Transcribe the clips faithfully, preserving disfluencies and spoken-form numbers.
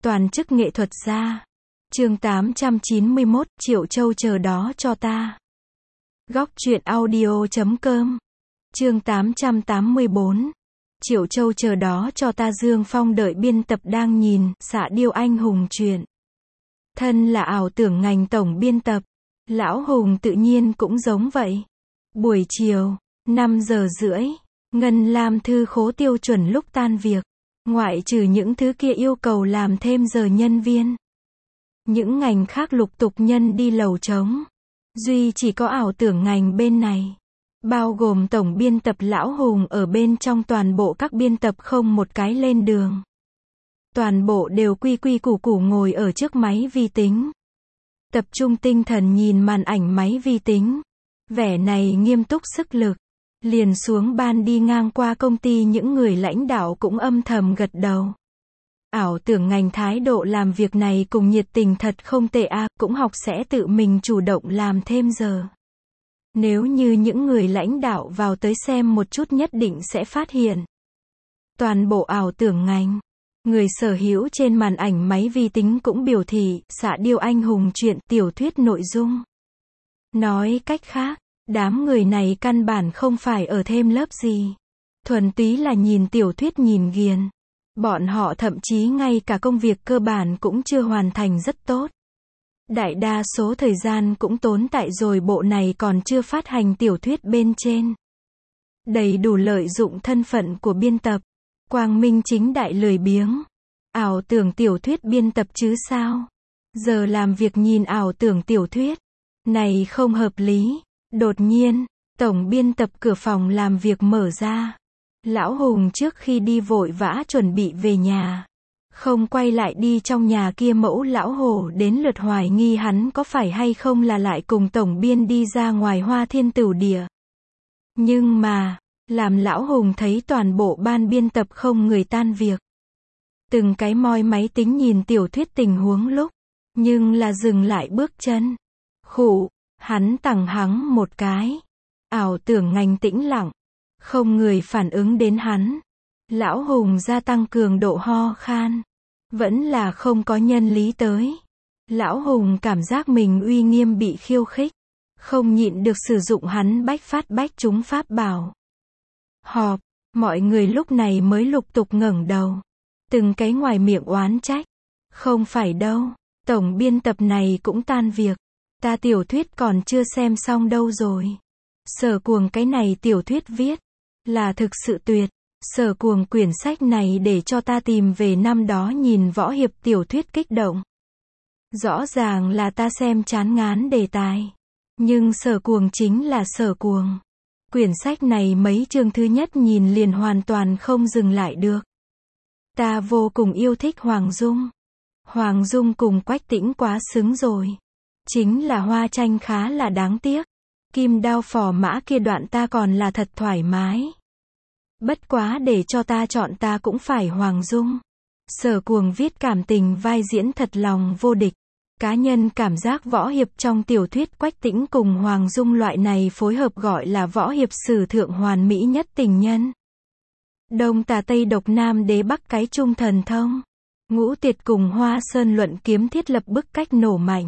Toàn chức nghệ thuật gia. Chương tám trăm chín mươi mốt, Triệu Châu chờ đó cho ta. Góc truyện audio chấm com. Chương tám trăm tám mươi bốn. Triệu Châu chờ đó cho ta. Dương Phong đợi biên tập đang nhìn, xạ điêu anh hùng truyện. Thân là ảo tưởng ngành tổng biên tập. Lão Hùng tự nhiên cũng giống vậy. Buổi chiều, năm giờ rưỡi, Ngân Lam thư khố tiêu chuẩn lúc tan việc. Ngoại trừ những thứ kia yêu cầu làm thêm giờ nhân viên. Những ngành khác lục tục nhân đi lầu trống. Duy chỉ có ảo tưởng ngành bên này. Bao gồm tổng biên tập Lão Hùng ở bên trong, toàn bộ các biên tập không một cái lên đường. Toàn bộ đều quy quy củ củ ngồi ở trước máy vi tính. Tập trung tinh thần nhìn màn ảnh máy vi tính. Vẻ này nghiêm túc sức lực. Liền xuống ban đi ngang qua công ty, những người lãnh đạo cũng âm thầm gật đầu. Ảo tưởng ngành thái độ làm việc này cùng nhiệt tình thật không tệ a, à, cũng học sẽ tự mình chủ động làm thêm giờ. Nếu như những người lãnh đạo vào tới xem một chút nhất định sẽ phát hiện. Toàn bộ ảo tưởng ngành, người sở hữu trên màn ảnh máy vi tính cũng biểu thị, xạ điêu anh hùng truyện tiểu thuyết nội dung. Nói cách khác, đám người này căn bản không phải ở thêm lớp gì. Thuần túy là nhìn tiểu thuyết nhìn ghiền. Bọn họ thậm chí ngay cả công việc cơ bản cũng chưa hoàn thành rất tốt. Đại đa số thời gian cũng tốn tại rồi bộ này còn chưa phát hành tiểu thuyết bên trên. Đầy đủ lợi dụng thân phận của biên tập. Quang minh chính đại lười biếng. Ảo tưởng tiểu thuyết biên tập chứ sao. Giờ làm việc nhìn ảo tưởng tiểu thuyết. Này không hợp lý. Đột nhiên, tổng biên tập cửa phòng làm việc mở ra. Lão Hùng trước khi đi vội vã chuẩn bị về nhà. Không quay lại đi trong nhà kia mẫu lão hổ đến lượt hoài nghi hắn có phải hay không là lại cùng tổng biên đi ra ngoài Hoa Thiên Tửu Địa. Nhưng mà, làm lão Hùng thấy toàn bộ ban biên tập không người tan việc. Từng cái moi máy tính nhìn tiểu thuyết tình huống lúc. Nhưng là dừng lại bước chân. Khụ. Hắn tằng hắng một cái. Ảo tưởng ngành tĩnh lặng. Không người phản ứng đến hắn. Lão Hùng gia tăng cường độ ho khan. Vẫn là không có nhân lý tới. Lão Hùng cảm giác mình uy nghiêm bị khiêu khích. Không nhịn được sử dụng hắn bách phát bách trúng pháp bảo. Họp. Mọi người lúc này mới lục tục ngẩng đầu. Từng cái ngoài miệng oán trách. Không phải đâu. Tổng biên tập này cũng tan việc. Ta tiểu thuyết còn chưa xem xong đâu rồi. Sở Cuồng cái này tiểu thuyết viết. Là thực sự tuyệt. Sở Cuồng quyển sách này để cho ta tìm về năm đó nhìn võ hiệp tiểu thuyết kích động. Rõ ràng là ta xem chán ngán đề tài. Nhưng Sở Cuồng chính là Sở Cuồng. Quyển sách này mấy chương thứ nhất nhìn liền hoàn toàn không dừng lại được. Ta vô cùng yêu thích Hoàng Dung. Hoàng Dung cùng Quách Tĩnh quá xứng rồi. Chính là Hoa Tranh khá là đáng tiếc. Kim Đao Phò Mã kia đoạn ta còn là thật thoải mái. Bất quá để cho ta chọn ta cũng phải Hoàng Dung. Sở Cuồng viết cảm tình vai diễn thật lòng vô địch. Cá nhân cảm giác võ hiệp trong tiểu thuyết Quách Tĩnh cùng Hoàng Dung loại này phối hợp gọi là võ hiệp sử thượng hoàn mỹ nhất tình nhân. Đông tà Tây độc Nam đế Bắc cái trung thần thông. Ngũ Tiệt cùng Hoa Sơn luận kiếm thiết lập bức cách nổ mạnh.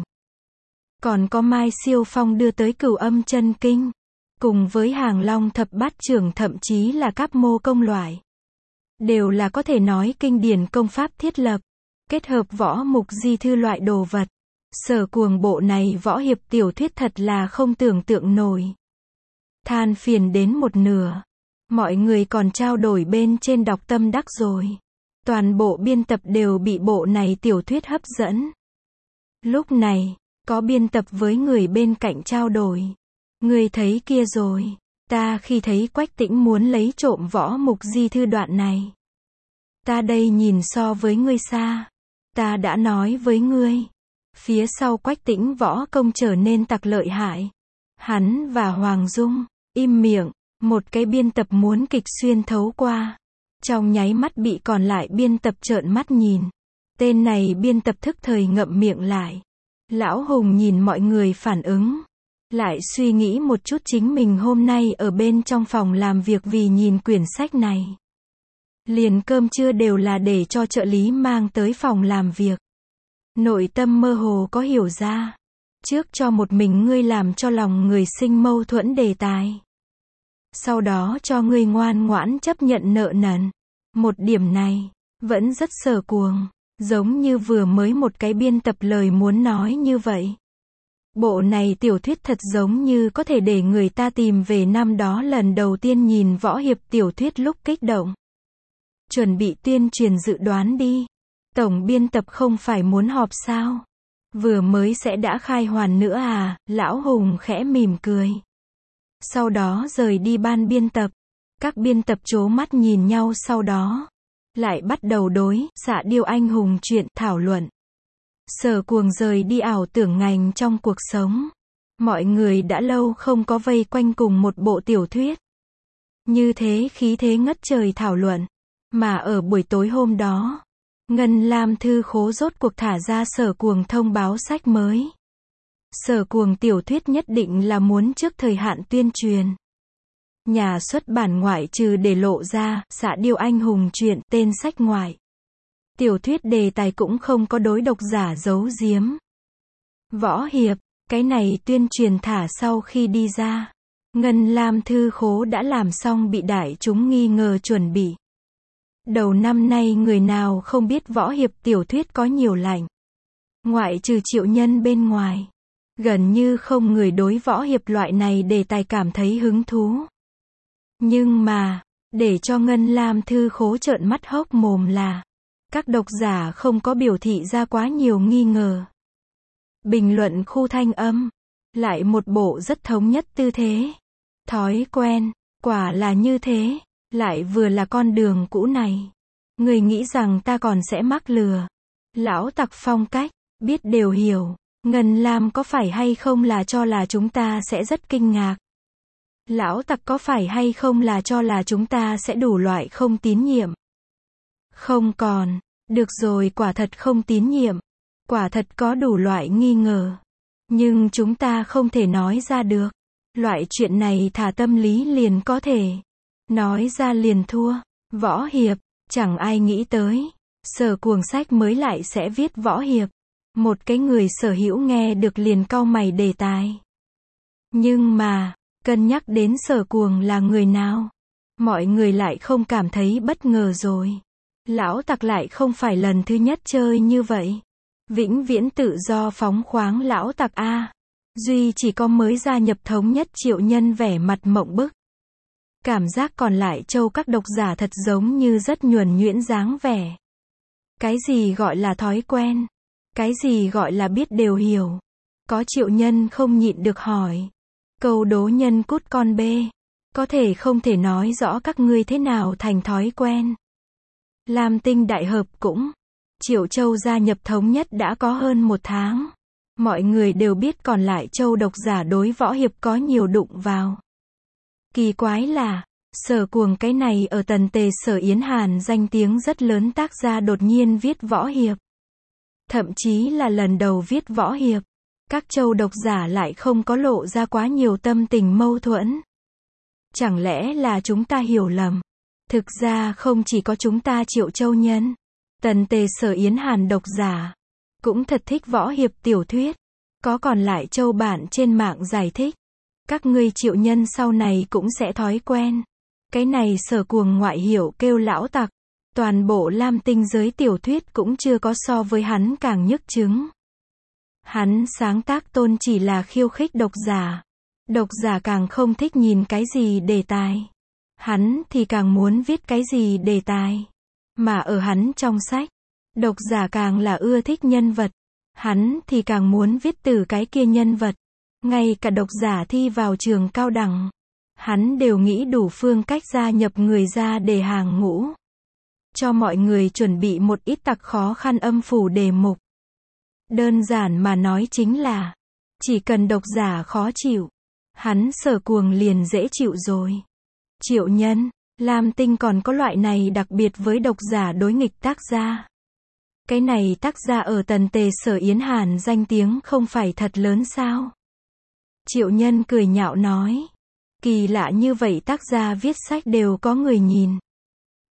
Còn có Mai Siêu Phong đưa tới Cửu Âm Chân Kinh. Cùng với Hàng Long thập bát trưởng thậm chí là Cáp Mô công loại. Đều là có thể nói kinh điển công pháp thiết lập. Kết hợp võ mục di thư loại đồ vật. Sở Cuồng bộ này võ hiệp tiểu thuyết thật là không tưởng tượng nổi. Than phiền đến một nửa. Mọi người còn trao đổi bên trên đọc tâm đắc rồi. Toàn bộ biên tập đều bị bộ này tiểu thuyết hấp dẫn. Lúc này, có biên tập với người bên cạnh trao đổi. Người thấy kia rồi. Ta khi thấy Quách Tĩnh muốn lấy trộm võ mục di thư đoạn này. Ta đây nhìn so với ngươi xa. Ta đã nói với ngươi. Phía sau Quách Tĩnh võ công trở nên tặc lợi hại. Hắn và Hoàng Dung, im miệng. Một cái biên tập muốn kịch xuyên thấu qua. Trong nháy mắt bị còn lại biên tập trợn mắt nhìn. Tên này biên tập thức thời ngậm miệng lại. Lão Hùng nhìn mọi người phản ứng. Lại suy nghĩ một chút chính mình hôm nay ở bên trong phòng làm việc vì nhìn quyển sách này. Liền cơm trưa đều là để cho trợ lý mang tới phòng làm việc. Nội tâm mơ hồ có hiểu ra. Trước cho một mình ngươi làm cho lòng người sinh mâu thuẫn đề tài. Sau đó cho ngươi ngoan ngoãn chấp nhận nợ nần. Một điểm này, vẫn rất Sở Cuồng. Giống như vừa mới một cái biên tập lời muốn nói như vậy. Bộ này tiểu thuyết thật giống như có thể để người ta tìm về năm đó lần đầu tiên nhìn võ hiệp tiểu thuyết lúc kích động. Chuẩn bị tuyên truyền dự đoán đi. Tổng biên tập không phải muốn họp sao? Vừa mới sẽ đã khai hoàn nữa à? Lão Hùng khẽ mỉm cười. Sau đó rời đi ban biên tập. Các biên tập trố mắt nhìn nhau, sau đó lại bắt đầu đối Xạ Điêu Anh Hùng chuyện thảo luận. Sở Cuồng rời đi ảo tưởng ngành trong cuộc sống. Mọi người đã lâu không có vây quanh cùng một bộ tiểu thuyết. Như thế khí thế ngất trời thảo luận. Mà ở buổi tối hôm đó, Ngân Lam thư khố rốt cuộc thả ra Sở Cuồng thông báo sách mới. Sở Cuồng tiểu thuyết nhất định là muốn trước thời hạn tuyên truyền. Nhà xuất bản ngoại trừ để lộ ra Xạ Điêu Anh Hùng chuyện tên sách ngoại. Tiểu thuyết đề tài cũng không có đối độc giả giấu giếm. Võ hiệp, cái này tuyên truyền thả sau khi đi ra. Ngân Lam thư khố đã làm xong bị đại chúng nghi ngờ chuẩn bị. Đầu năm nay người nào không biết võ hiệp tiểu thuyết có nhiều lạnh. Ngoại trừ Triệu Nhân bên ngoài. Gần như không người đối võ hiệp loại này đề tài cảm thấy hứng thú. Nhưng mà, để cho Ngân Lam thư khố trợn mắt hốc mồm là các độc giả không có biểu thị ra quá nhiều nghi ngờ. Bình luận khu thanh âm. Lại một bộ rất thống nhất tư thế. Thói quen, quả là như thế. Lại vừa là con đường cũ này. Người nghĩ rằng ta còn sẽ mắc lừa. Lão tặc phong cách, biết đều hiểu. Ngân Lam có phải hay không là cho là chúng ta sẽ rất kinh ngạc. Lão tặc có phải hay không là cho là chúng ta sẽ đủ loại không tín nhiệm. Không còn, được rồi, quả thật không tín nhiệm. Quả thật có đủ loại nghi ngờ. Nhưng chúng ta không thể nói ra được. Loại chuyện này thả tâm lý liền có thể. Nói ra liền thua. Võ hiệp, chẳng ai nghĩ tới. Sở Cuồng sách mới lại sẽ viết võ hiệp. Một cái người sở hữu nghe được liền cau mày đề tài. Nhưng mà, cân nhắc đến Sở Cuồng là người nào, mọi người lại không cảm thấy bất ngờ rồi. Lão tặc lại không phải lần thứ nhất chơi như vậy. Vĩnh viễn tự do phóng khoáng lão tặc a. Duy chỉ có mới gia nhập Thống Nhất Triệu Nhân vẻ mặt mộng bức. Cảm giác còn lại châu các độc giả thật giống như rất nhuần nhuyễn dáng vẻ. Cái gì gọi là thói quen? Cái gì gọi là biết đều hiểu? Có Triệu Nhân không nhịn được hỏi. Câu đố nhân cút con bê. Có thể không thể nói rõ các ngươi thế nào thành thói quen. Lam Tinh đại hợp cũng. Triệu Châu gia nhập Thống Nhất đã có hơn một tháng. Mọi người đều biết còn lại châu độc giả đối võ hiệp có nhiều đụng vào. Kỳ quái là, Sở Cuồng cái này ở tần tề Sở Yến Hàn danh tiếng rất lớn tác gia đột nhiên viết võ hiệp. Thậm chí là lần đầu viết võ hiệp. Các châu độc giả lại không có lộ ra quá nhiều tâm tình mâu thuẫn. Chẳng lẽ là chúng ta hiểu lầm? Thực ra không chỉ có chúng ta Triệu Châu nhân. Tần tề Sở Yến Hàn độc giả cũng thật thích võ hiệp tiểu thuyết. Có còn lại châu bản trên mạng giải thích. Các ngươi Triệu Nhân sau này cũng sẽ thói quen. Cái này Sở Cuồng ngoại hiệu kêu lão tặc. Toàn bộ Lam Tinh giới tiểu thuyết cũng chưa có so với hắn càng nhức chứng. Hắn sáng tác tôn chỉ là khiêu khích độc giả. Độc giả càng không thích nhìn cái gì đề tài. Hắn thì càng muốn viết cái gì đề tài. Mà ở hắn trong sách, độc giả càng là ưa thích nhân vật. Hắn thì càng muốn viết từ cái kia nhân vật. Ngay cả độc giả thi vào trường cao đẳng, hắn đều nghĩ đủ phương cách gia nhập người ra để hàng ngũ. Cho mọi người chuẩn bị một ít tặc khó khăn âm phủ đề mục. Đơn giản mà nói chính là, chỉ cần độc giả khó chịu, hắn Sở Cuồng liền dễ chịu rồi. Triệu Nhân, Lam Tinh còn có loại này đặc biệt với độc giả đối nghịch tác gia. Cái này tác gia ở tần tề Sở Yến Hàn danh tiếng không phải thật lớn sao? Triệu Nhân cười nhạo nói. Kỳ lạ như vậy tác gia viết sách đều có người nhìn.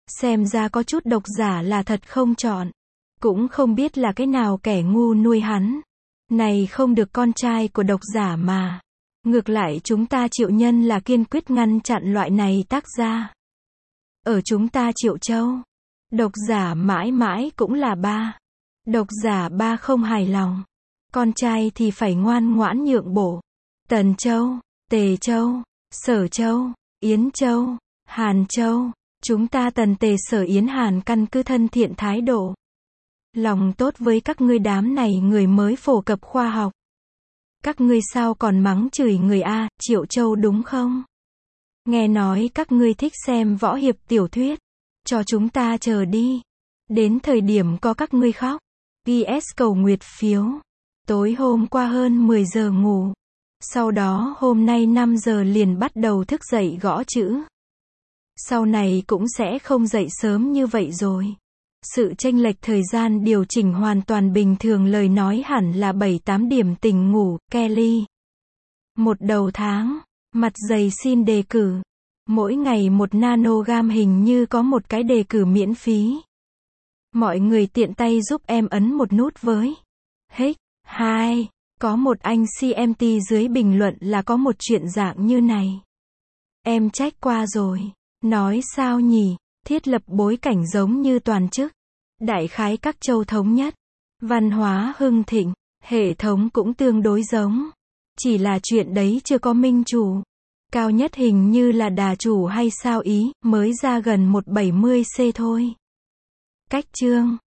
Xem ra có chút độc giả là thật không chọn. Cũng không biết là cái nào kẻ ngu nuôi hắn. Này không được con trai của độc giả mà. Ngược lại chúng ta Triệu Nhân là kiên quyết ngăn chặn loại này tác gia. Ở chúng ta Triệu Châu, độc giả mãi mãi cũng là ba. Độc giả ba không hài lòng. Con trai thì phải ngoan ngoãn nhượng bộ. Tần Châu, Tề Châu, Sở Châu, Yến Châu, Hàn Châu. Chúng ta Tần Tề Sở Yến Hàn căn cứ thân thiện thái độ. Lòng tốt với các ngươi đám này người mới phổ cập khoa học. Các ngươi sao còn mắng chửi người A, Triệu Châu đúng không? Nghe nói các ngươi thích xem võ hiệp tiểu thuyết. Cho chúng ta chờ đi. Đến thời điểm có các ngươi khóc. pê ét cầu nguyệt phiếu. Tối hôm qua hơn mười giờ ngủ. Sau đó hôm nay năm giờ liền bắt đầu thức dậy gõ chữ. Sau này cũng sẽ không dậy sớm như vậy rồi. Sự chênh lệch thời gian điều chỉnh hoàn toàn bình thường, lời nói hẳn là bảy tám điểm tỉnh ngủ, Kelly. Một đầu tháng, mặt dày xin đề cử. Mỗi ngày một nanogam hình như có một cái đề cử miễn phí. Mọi người tiện tay giúp em ấn một nút với. Hết. Hai. Có một anh xê em tê dưới bình luận là có một chuyện dạng như này. Em trách qua rồi. Nói sao nhỉ? Thiết lập bối cảnh giống như toàn chức. Đại khái các châu thống nhất. Văn hóa hưng thịnh. Hệ thống cũng tương đối giống. Chỉ là chuyện đấy chưa có minh chủ. Cao nhất hình như là đà chủ hay sao ý, mới ra gần một trăm bảy mươi xê thôi. Cách chương.